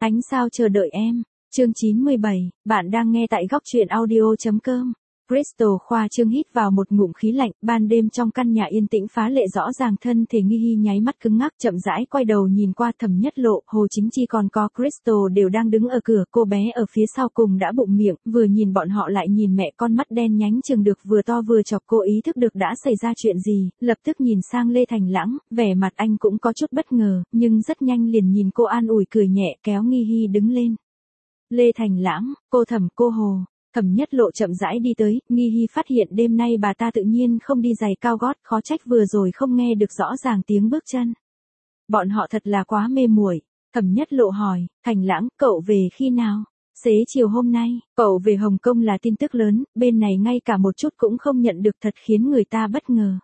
Ánh sao chờ đợi em. Chương 97, bạn đang nghe tại góc truyện audio.com. Crystal khoa trương hít vào một ngụm khí lạnh, ban đêm trong căn nhà yên tĩnh phá lệ rõ ràng thân thể Nghi Hi nháy mắt cứng ngắc chậm rãi quay đầu nhìn qua Thẩm Nhất Lộ, Hồ Chính Chi còn có Crystal đều đang đứng ở cửa, cô bé ở phía sau cùng đã bụng miệng, vừa nhìn bọn họ lại nhìn mẹ con mắt đen nhánh chừng được vừa to vừa chọc cô ý thức được đã xảy ra chuyện gì, lập tức nhìn sang Lê Thành Lãng, vẻ mặt anh cũng có chút bất ngờ, nhưng rất nhanh liền nhìn cô an ủi cười nhẹ kéo Nghi Hi đứng lên. Lê Thành Lãng, cô Thẩm, cô Hồ. Thẩm Nhất Lộ chậm rãi đi tới, Nghi Hi phát hiện đêm nay bà ta tự nhiên không đi giày cao gót, khó trách vừa rồi không nghe được rõ ràng tiếng bước chân. Bọn họ thật là quá mê muội. Thẩm Nhất Lộ hỏi, Thành Lãng, cậu về khi nào? Xế chiều hôm nay, cậu về Hồng Kông là tin tức lớn, bên này ngay cả một chút cũng không nhận được thật khiến người ta bất ngờ.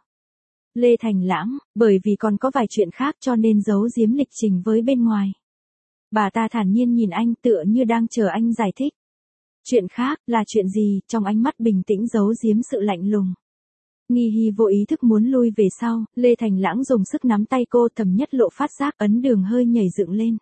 Lê Thành Lãng, bởi vì còn có vài chuyện khác cho nên giấu giếm lịch trình với bên ngoài. Bà ta thản nhiên nhìn anh tựa như đang chờ anh giải thích. Chuyện khác, là chuyện gì, trong ánh mắt bình tĩnh giấu giếm sự lạnh lùng. Nghi Hi vô ý thức muốn lui về sau, Lê Thành Lãng dùng sức nắm tay cô, Thẩm Nhất Lộ phát giác ấn đường hơi nhảy dựng lên.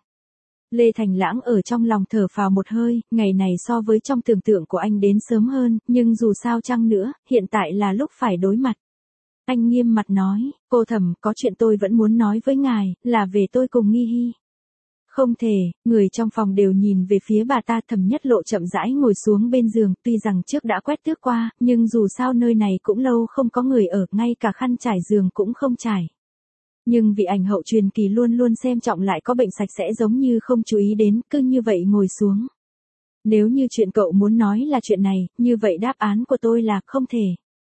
Lê Thành Lãng ở trong lòng thở phào một hơi, ngày này so với trong tưởng tượng của anh đến sớm hơn, nhưng dù sao chăng nữa, hiện tại là lúc phải đối mặt. Anh nghiêm mặt nói, cô Thẩm, có chuyện tôi vẫn muốn nói với ngài, là về tôi cùng Nghi Hi. Không thể, người trong phòng đều nhìn về phía bà ta. Thẩm Nhất Lộ chậm rãi ngồi xuống bên giường, tuy rằng trước đã quét tước qua, nhưng dù sao nơi này cũng lâu không có người ở, ngay cả khăn trải giường cũng không trải. Nhưng vị ảnh hậu truyền kỳ luôn luôn xem trọng lại có bệnh sạch sẽ giống như không chú ý đến, cứ như vậy ngồi xuống. Nếu như chuyện cậu muốn nói là chuyện này, như vậy đáp án của tôi là không thể.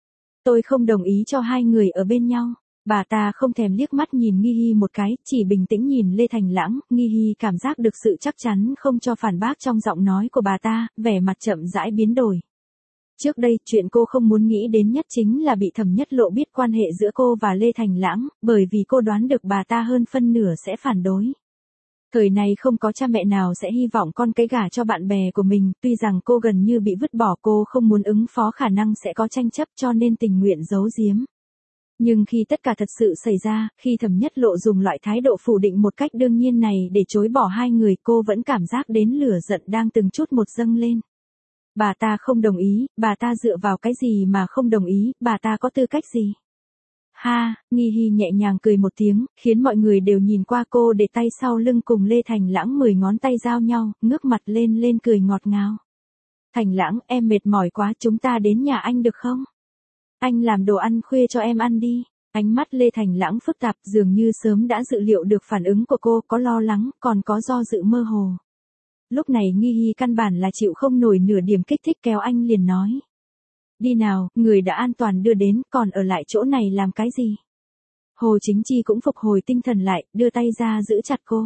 Tôi không đồng ý cho hai người ở bên nhau. Bà ta không thèm liếc mắt nhìn Nghi Hi một cái, chỉ bình tĩnh nhìn Lê Thành Lãng. Nghi Hi cảm giác được sự chắc chắn không cho phản bác trong giọng nói của bà ta, vẻ mặt chậm rãi biến đổi. Trước đây, chuyện cô không muốn nghĩ đến nhất chính là bị Thẩm Nhất Lộ biết quan hệ giữa cô và Lê Thành Lãng, bởi vì cô đoán được bà ta hơn phân nửa sẽ phản đối. Thời này không có cha mẹ nào sẽ hy vọng con cái gả cho bạn bè của mình, tuy rằng cô gần như bị vứt bỏ, cô không muốn ứng phó khả năng sẽ có tranh chấp cho nên tình nguyện giấu giếm. Nhưng khi tất cả thật sự xảy ra, khi Thẩm Nhất Lộ dùng loại thái độ phủ định một cách đương nhiên này để chối bỏ hai người, cô vẫn cảm giác đến lửa giận đang từng chút một dâng lên. Bà ta không đồng ý, bà ta dựa vào cái gì mà không đồng ý, bà ta có tư cách gì? Ha, Nghi Hi nhẹ nhàng cười một tiếng, khiến mọi người đều nhìn qua cô để tay sau lưng cùng Lê Thành Lãng 10 ngón tay giao nhau, ngước mặt lên cười ngọt ngào. Thành Lãng, em mệt mỏi quá, chúng ta đến nhà anh được không? Anh làm đồ ăn khuya cho em ăn đi. Ánh mắt Lê Thành Lãng phức tạp, dường như sớm đã dự liệu được phản ứng của cô, có lo lắng, còn có do dự mơ hồ. Lúc này Nghi Hi căn bản là chịu không nổi nửa điểm kích thích, kéo anh liền nói. Đi nào, người đã an toàn đưa đến, còn ở lại chỗ này làm cái gì? Hồ Chính Chi cũng phục hồi tinh thần lại, đưa tay ra giữ chặt cô.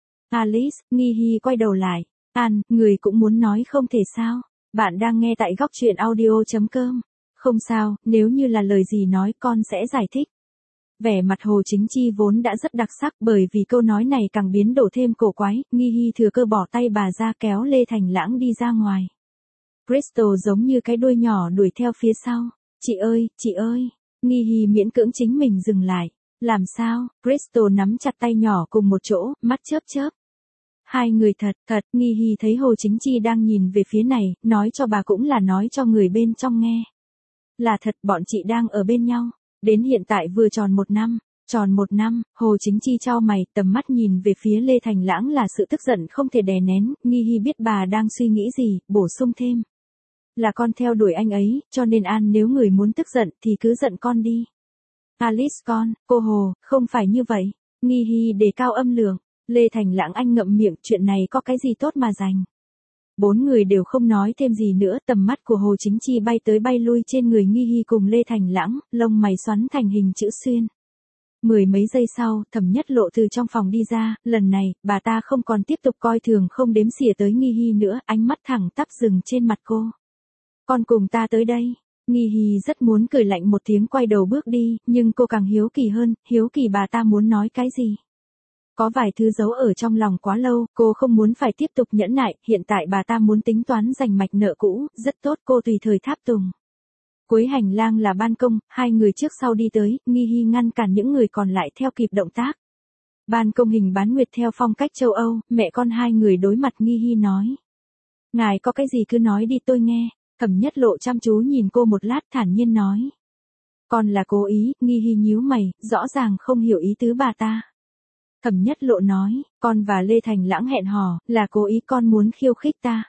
Alice, Nghi Hi quay đầu lại. An, người cũng muốn nói không thể sao? Bạn đang nghe tại góc truyện audio.com. Không sao, nếu như là lời gì nói con sẽ giải thích. Vẻ mặt Hồ Chính Chi vốn đã rất đặc sắc, bởi vì câu nói này càng biến đổi thêm cổ quái. Nghi Hi thừa cơ bỏ tay bà ra kéo Lê Thành Lãng đi ra ngoài. Crystal giống như cái đuôi nhỏ đuổi theo phía sau. Chị ơi, Nghi Hi miễn cưỡng chính mình dừng lại. Làm sao? Crystal nắm chặt tay nhỏ cùng một chỗ, mắt chớp chớp. Hai người thật, Nghi Hi thấy Hồ Chính Chi đang nhìn về phía này, nói cho bà cũng là nói cho người bên trong nghe. Là thật, bọn chị đang ở bên nhau. Đến hiện tại vừa tròn 1 năm. Tròn 1 năm, Hồ Chính Chi chau mày, tầm mắt nhìn về phía Lê Thành Lãng là sự tức giận không thể đè nén. Nghi Hi biết bà đang suy nghĩ gì, bổ sung thêm. Là con theo đuổi anh ấy, cho nên An nếu người muốn tức giận thì cứ giận con đi. Alice con, cô Hồ, không phải như vậy. Nghi Hi đề cao âm lượng. Lê Thành Lãng anh ngậm miệng, chuyện này có cái gì tốt mà giành. 4 người đều không nói thêm gì nữa, tầm mắt của Hồ Chính Chi bay tới bay lui trên người Nghi Hi cùng Lê Thành Lãng, lông mày xoắn thành hình chữ xuyên. 10 mấy giây sau, Thẩm Nhất Lộ từ trong phòng đi ra, lần này, bà ta không còn tiếp tục coi thường không đếm xỉa tới Nghi Hi nữa, ánh mắt thẳng tắp dừng trên mặt cô. Con cùng ta tới đây. Nghi Hi rất muốn cười lạnh một tiếng quay đầu bước đi, nhưng cô càng hiếu kỳ hơn, hiếu kỳ bà ta muốn nói cái gì. Có vài thứ giấu ở trong lòng quá lâu, cô không muốn phải tiếp tục nhẫn nại, hiện tại bà ta muốn tính toán giành mạch nợ cũ, rất tốt, cô tùy thời tháp tùng. Cuối hành lang là ban công, hai người trước sau đi tới, Nghi Hi ngăn cản những người còn lại theo kịp động tác. Ban công hình bán nguyệt theo phong cách châu Âu, mẹ con hai người đối mặt Nghi Hi nói. Ngài có cái gì cứ nói đi tôi nghe. Thẩm Nhất Lộ chăm chú nhìn cô một lát thản nhiên nói. Con là cố ý, Nghi Hi nhíu mày, rõ ràng không hiểu ý tứ bà ta. Thẩm Nhất Lộ nói, con và Lê Thành Lãng hẹn hò, là cố ý con muốn khiêu khích ta.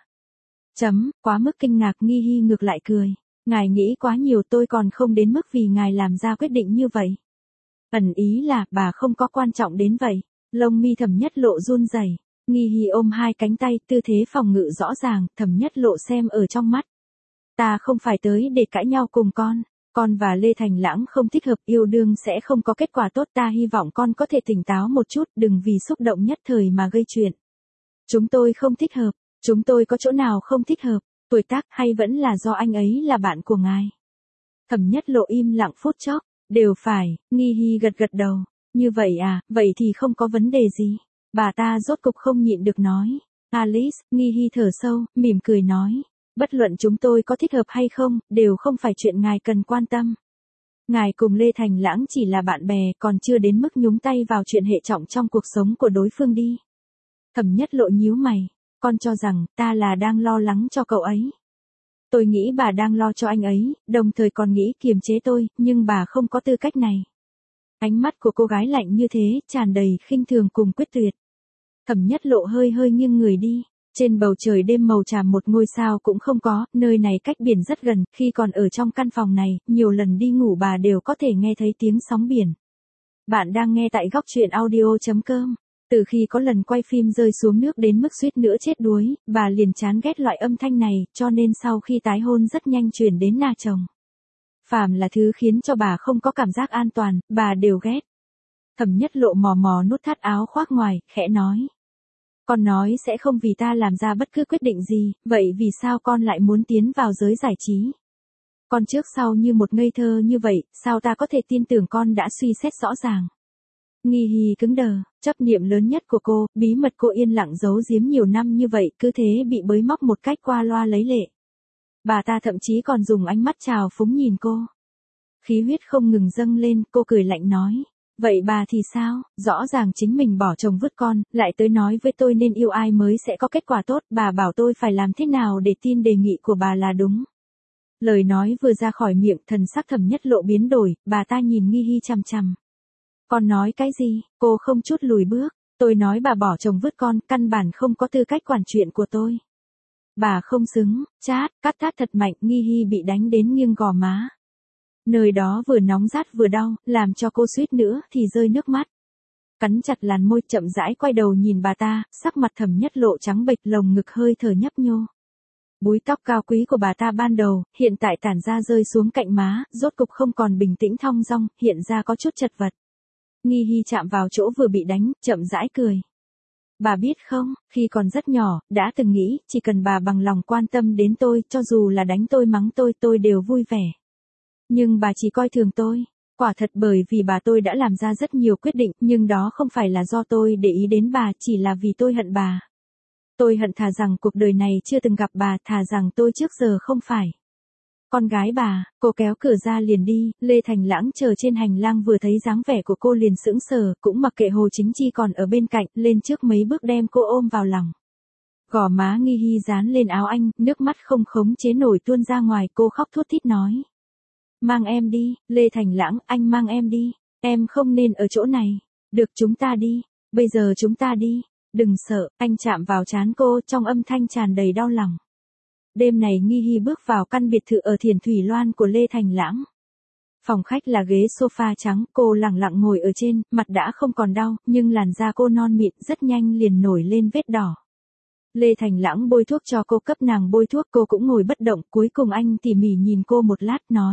Quá mức kinh ngạc Nghi Hi ngược lại cười. Ngài nghĩ quá nhiều tôi còn không đến mức vì ngài làm ra quyết định như vậy. Ẩn ý là bà không có quan trọng đến vậy. Lông mi Thẩm Nhất Lộ run rẩy. Nghi Hi ôm hai cánh tay, tư thế phòng ngự rõ ràng, Thẩm Nhất Lộ xem ở trong mắt. Ta không phải tới để cãi nhau cùng con và Lê Thành Lãng không thích hợp, yêu đương sẽ không có kết quả tốt, ta hy vọng con có thể tỉnh táo một chút, đừng vì xúc động nhất thời mà gây chuyện. Chúng tôi không thích hợp, chúng tôi có chỗ nào không thích hợp, tuổi tác hay vẫn là do anh ấy là bạn của ngài. Thẩm Nhất Lộ im lặng phút chốc, đều phải, Nghi Hi gật gật đầu, như vậy à, vậy thì không có vấn đề gì. Bà ta rốt cục không nhịn được nói. Alice, Nghi Hi thở sâu, mỉm cười nói. Bất luận chúng tôi có thích hợp hay không, đều không phải chuyện ngài cần quan tâm. Ngài cùng Lê Thành Lãng chỉ là bạn bè, còn chưa đến mức nhúng tay vào chuyện hệ trọng trong cuộc sống của đối phương đi. Thẩm Nhất Lộ nhíu mày, con cho rằng ta là đang lo lắng cho cậu ấy. Tôi nghĩ bà đang lo cho anh ấy, đồng thời còn nghĩ kiềm chế tôi, nhưng bà không có tư cách này. Ánh mắt của cô gái lạnh như thế, tràn đầy khinh thường cùng quyết tuyệt. Thẩm Nhất Lộ hơi hơi nghiêng người đi. Trên bầu trời đêm màu tràm một ngôi sao cũng không có, nơi này cách biển rất gần, khi còn ở trong căn phòng này, nhiều lần đi ngủ bà đều có thể nghe thấy tiếng sóng biển. Bạn đang nghe tại góc truyện audio.com. Từ khi có lần quay phim rơi xuống nước đến mức suýt nữa chết đuối, bà liền chán ghét loại âm thanh này, cho nên sau khi tái hôn rất nhanh chuyển đến nhà chồng. Phàm là thứ khiến cho bà không có cảm giác an toàn, bà đều ghét. Thẩm Nhất Lộ mò mò nút thắt áo khoác ngoài, khẽ nói. Con nói sẽ không vì ta làm ra bất cứ quyết định gì, vậy vì sao con lại muốn tiến vào giới giải trí? Con trước sau như một ngây thơ như vậy, sao ta có thể tin tưởng con đã suy xét rõ ràng? Nghi Hi cứng đờ, chấp niệm lớn nhất của cô, bí mật cô yên lặng giấu giếm nhiều năm như vậy, cứ thế bị bới móc một cách qua loa lấy lệ. Bà ta thậm chí còn dùng ánh mắt trào phúng nhìn cô. Khí huyết không ngừng dâng lên, cô cười lạnh nói. Vậy bà thì sao, rõ ràng chính mình bỏ chồng vứt con, lại tới nói với tôi nên yêu ai mới sẽ có kết quả tốt, bà bảo tôi phải làm thế nào để tin đề nghị của bà là đúng. Lời nói vừa ra khỏi miệng, thần sắc Thẩm Nhất Lộ biến đổi, bà ta nhìn Nghi Hi chằm chằm. Con nói cái gì, cô không chút lùi bước, tôi nói bà bỏ chồng vứt con, căn bản không có tư cách quản chuyện của tôi. Bà không xứng, chát, cắt tát thật mạnh, Nghi Hi bị đánh đến nghiêng gò má. Nơi đó vừa nóng rát vừa đau, làm cho cô suýt nữa thì rơi nước mắt. Cắn chặt làn môi, chậm rãi quay đầu nhìn bà ta, sắc mặt Thẩm Nhất Lộ trắng bệch, lồng ngực hơi thở nhấp nhô. Búi tóc cao quý của bà ta ban đầu, hiện tại tản ra rơi xuống cạnh má, rốt cục không còn bình tĩnh thong dong, hiện ra có chút chật vật. Nghi Hi chạm vào chỗ vừa bị đánh, chậm rãi cười. Bà biết không, khi còn rất nhỏ, đã từng nghĩ, chỉ cần bà bằng lòng quan tâm đến tôi, cho dù là đánh tôi mắng tôi đều vui vẻ. Nhưng bà chỉ coi thường tôi. Quả thật bởi vì bà tôi đã làm ra rất nhiều quyết định, nhưng đó không phải là do tôi để ý đến bà, chỉ là vì tôi hận bà. Tôi hận thà rằng cuộc đời này chưa từng gặp bà, thà rằng tôi trước giờ không phải con gái bà. Cô kéo cửa ra liền đi, Lê Thành Lãng chờ trên hành lang vừa thấy dáng vẻ của cô liền sững sờ, cũng mặc kệ Hồ Chính Chi còn ở bên cạnh, lên trước mấy bước đem cô ôm vào lòng. Gò má Nghi Hi dán lên áo anh, nước mắt không khống chế nổi tuôn ra ngoài, cô khóc thút thít nói. Mang em đi, Lê Thành Lãng, anh mang em đi, em không nên ở chỗ này. Được, chúng ta đi, bây giờ chúng ta đi, đừng sợ, anh chạm vào trán cô, trong âm thanh tràn đầy đau lòng. Đêm này Nghi Hi bước vào căn biệt thự ở Thiền Thủy Loan của Lê Thành Lãng. Phòng khách là ghế sofa trắng, cô lẳng lặng ngồi ở trên, mặt đã không còn đau, nhưng làn da cô non mịn rất nhanh liền nổi lên vết đỏ. Lê Thành Lãng bôi thuốc cho cô, cấp nàng bôi thuốc, cô cũng ngồi bất động, cuối cùng anh tỉ mỉ nhìn cô một lát, nói.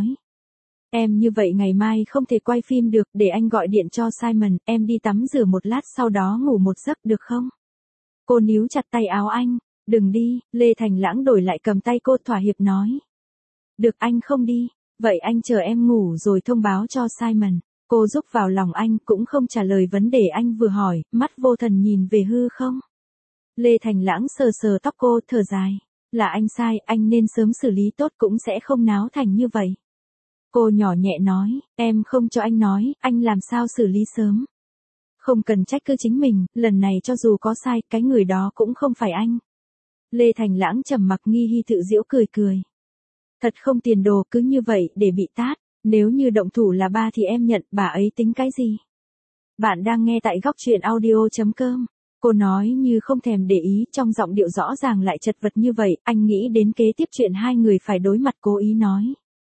Em như vậy ngày mai không thể quay phim được, để anh gọi điện cho Simon, em đi tắm rửa một lát sau đó ngủ một giấc được không? Cô níu chặt tay áo anh, đừng đi, Lê Thành Lãng đổi lại cầm tay cô thỏa hiệp nói. Được, anh không đi, vậy anh chờ em ngủ rồi thông báo cho Simon. Cô rúc vào lòng anh, cũng không trả lời vấn đề anh vừa hỏi, mắt vô thần nhìn về hư không. Lê Thành Lãng sờ sờ tóc cô, thở dài. Là anh sai, anh nên sớm xử lý tốt cũng sẽ không náo thành như vậy. Cô nhỏ nhẹ nói, em không cho anh nói, anh làm sao xử lý sớm. Không cần trách cứ chính mình, lần này cho dù có sai, cái người đó cũng không phải anh. Lê Thành Lãng trầm mặc, Nghi Hi tự giễu cười cười. Thật không tiền đồ, cứ như vậy để bị tát, nếu như động thủ là ba thì em nhận, bà ấy tính cái gì? Bạn đang nghe tại góc truyện audio.com. Cô nói như không thèm để ý, trong giọng điệu rõ ràng lại chật vật như vậy, anh nghĩ đến kế tiếp chuyện hai người phải đối mặt, cố ý nói.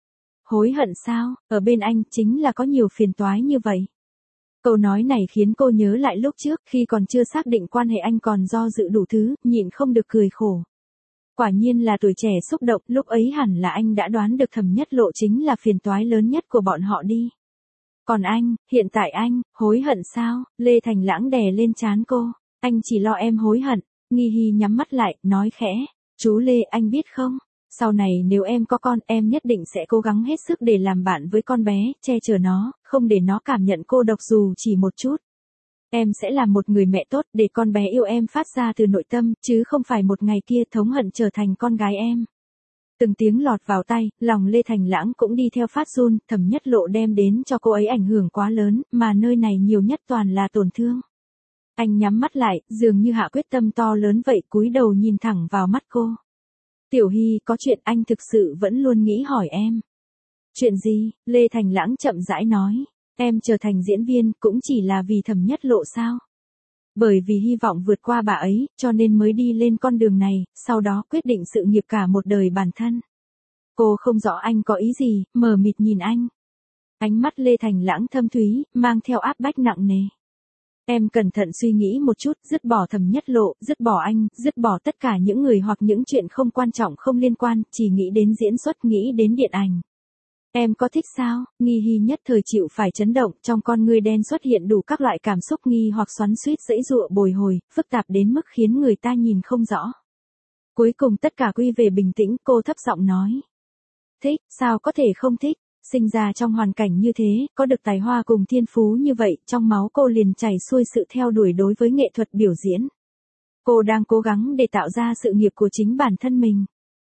Hối hận sao, ở bên anh chính là có nhiều phiền toái như vậy. Câu nói này khiến cô nhớ lại lúc trước, khi còn chưa xác định quan hệ anh còn do dự đủ thứ, nhịn không được cười khổ. Quả nhiên là tuổi trẻ xúc động, lúc ấy hẳn là anh đã đoán được Thẩm Nhất Lộ chính là phiền toái lớn nhất của bọn họ đi. Còn anh, hiện tại anh, hối hận sao? Lê Thành Lãng đè lên trán cô. Anh chỉ lo em hối hận. Nghi Hi nhắm mắt lại, nói khẽ. Chú Lê, anh biết không? Sau này nếu em có con, em nhất định sẽ cố gắng hết sức để làm bạn với con bé, che chở nó, không để nó cảm nhận cô độc dù chỉ một chút. Em sẽ là một người mẹ tốt để con bé yêu em phát ra từ nội tâm, chứ không phải một ngày kia thống hận trở thành con gái em. Từng tiếng lọt vào tay, lòng Lê Thành Lãng cũng đi theo phát run, Thẩm Nhất Lộ đem đến cho cô ấy ảnh hưởng quá lớn, mà nơi này nhiều nhất toàn là tổn thương. Anh nhắm mắt lại, dường như hạ quyết tâm to lớn vậy, cúi đầu nhìn thẳng vào mắt cô. Tiểu Hi, có chuyện anh thực sự vẫn luôn nghĩ hỏi em. Chuyện gì? Lê Thành Lãng chậm rãi nói. Em trở thành diễn viên cũng chỉ là vì Thẩm Nhất Lộ sao? Bởi vì hy vọng vượt qua bà ấy, cho nên mới đi lên con đường này, sau đó quyết định sự nghiệp cả một đời bản thân. Cô không rõ anh có ý gì, mờ mịt nhìn anh. Ánh mắt Lê Thành Lãng thâm thúy, mang theo áp bách nặng nề. Em cẩn thận suy nghĩ một chút, dứt bỏ Thẩm Nhất Lộ, dứt bỏ anh, dứt bỏ tất cả những người hoặc những chuyện không quan trọng không liên quan, chỉ nghĩ đến diễn xuất, nghĩ đến điện ảnh. Em có thích sao? Nghi Hi nhất thời chịu phải chấn động, trong con ngươi đen xuất hiện đủ các loại cảm xúc nghi hoặc xoắn xuýt giãy giụa bồi hồi, phức tạp đến mức khiến người ta nhìn không rõ. Cuối cùng tất cả quy về bình tĩnh, cô thấp giọng nói. Thích, sao có thể không thích? Sinh ra trong hoàn cảnh như thế, có được tài hoa cùng thiên phú như vậy, trong máu cô liền chảy xuôi sự theo đuổi đối với nghệ thuật biểu diễn. Cô đang cố gắng để tạo ra sự nghiệp của chính bản thân mình.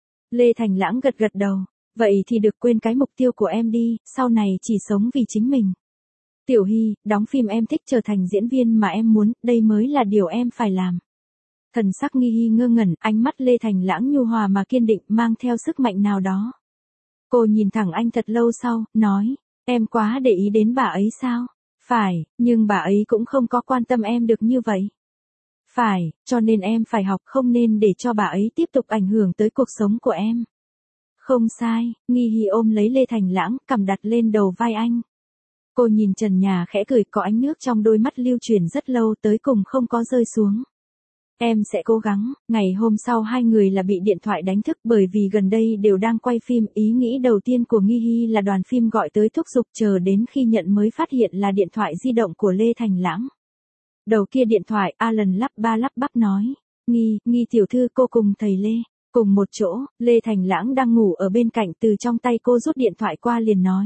Lê Thành Lãng gật gật đầu. Vậy thì được, quên cái mục tiêu của em đi, sau này chỉ sống vì chính mình. Tiểu Hi, đóng phim em thích, trở thành diễn viên mà em muốn, đây mới là điều em phải làm. Thần sắc Nghi Hi ngơ ngẩn, ánh mắt Lê Thành Lãng nhu hòa mà kiên định, mang theo sức mạnh nào đó. Cô nhìn thẳng anh thật lâu sau, nói, em quá để ý đến bà ấy sao? Phải, nhưng bà ấy cũng không có quan tâm em được như vậy. Phải, cho nên em phải học, không nên để cho bà ấy tiếp tục ảnh hưởng tới cuộc sống của em. Không sai, Nghi Hi ôm lấy Lê Thành Lãng, cằm đặt lên đầu vai anh. Cô nhìn trần nhà khẽ cười, có ánh nước trong đôi mắt lưu chuyển rất lâu, tới cùng không có rơi xuống. Em sẽ cố gắng. Ngày hôm sau hai người là bị điện thoại đánh thức, bởi vì gần đây đều đang quay phim, ý nghĩ đầu tiên của Nghi Hi là đoàn phim gọi tới thúc giục, chờ đến khi nhận mới phát hiện là điện thoại di động của Lê Thành Lãng. Đầu kia điện thoại, Alan lắp ba lắp bắp nói, Nghi tiểu thư, cô cùng thầy Lê. Cùng một chỗ, Lê Thành Lãng đang ngủ ở bên cạnh, từ trong tay cô rút điện thoại qua liền nói.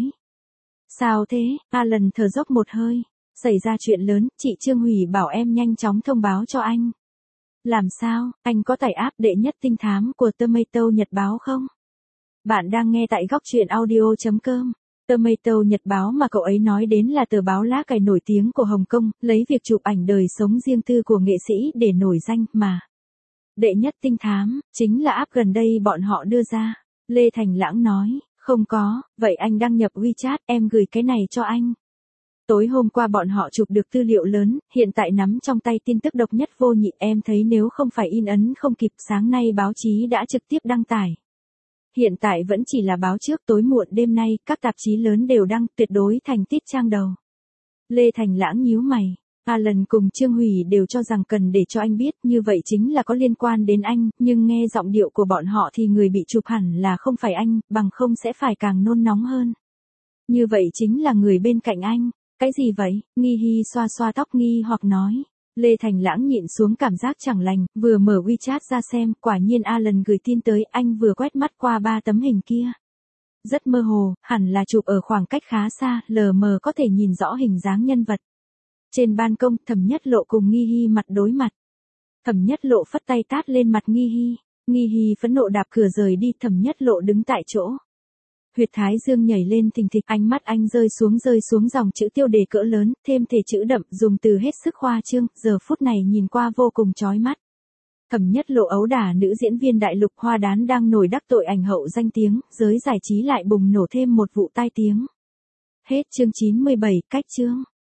Sao thế? Alan thở dốc một hơi. Xảy ra chuyện lớn, chị Trương Hủy bảo em nhanh chóng thông báo cho anh. Làm sao, anh có tải app đệ nhất trinh thám của Tomato Nhật Báo không? Bạn đang nghe tại góc truyện audio.com. Tomato Nhật Báo mà cậu ấy nói đến là tờ báo lá cải nổi tiếng của Hồng Kông, lấy việc chụp ảnh đời sống riêng tư của nghệ sĩ để nổi danh mà. Đệ nhất trinh thám, chính là app gần đây bọn họ đưa ra. Lê Thành Lãng nói, không có, vậy anh đăng nhập WeChat, em gửi cái này cho anh. Tối hôm qua bọn họ chụp được tư liệu lớn, hiện tại nắm trong tay tin tức độc nhất vô nhị, em thấy nếu không phải in ấn không kịp, sáng nay báo chí đã trực tiếp đăng tải. Hiện tại vẫn chỉ là báo trước, tối muộn đêm nay, các tạp chí lớn đều đăng, tuyệt đối thành tít trang đầu. Lê Thành Lãng nhíu mày. Alan cùng Trương Hủy đều cho rằng cần để cho anh biết, như vậy chính là có liên quan đến anh, nhưng nghe giọng điệu của bọn họ thì người bị chụp hẳn là không phải anh, bằng không sẽ phải càng nôn nóng hơn. Như vậy chính là người bên cạnh anh. Cái gì vậy? Nghi Hi xoa xoa tóc nghi hoặc nói. Lê Thành Lãng nhịn xuống cảm giác chẳng lành, vừa mở WeChat ra xem, quả nhiên Alan gửi tin tới, anh vừa quét mắt qua 3 tấm hình kia. Rất mơ hồ, hẳn là chụp ở khoảng cách khá xa, lờ mờ có thể nhìn rõ hình dáng nhân vật. Trên ban công, Thẩm Nhất Lộ cùng Nghi Hi mặt đối mặt. Thẩm Nhất Lộ phất tay tát lên mặt Nghi Hi. Nghi Hi phẫn nộ đạp cửa rời đi, Thẩm Nhất Lộ đứng tại chỗ. Huyệt thái dương nhảy lên thình thịch, ánh mắt anh rơi xuống dòng chữ tiêu đề cỡ lớn, thêm thể chữ đậm, dùng từ hết sức khoa trương, giờ phút này nhìn qua vô cùng chói mắt. Thẩm Nhất Lộ ấu đả nữ diễn viên đại lục hoa đán đang nổi đắc tội ảnh hậu danh tiếng, giới giải trí lại bùng nổ thêm một vụ tai tiếng. Hết chương 97, cách chương.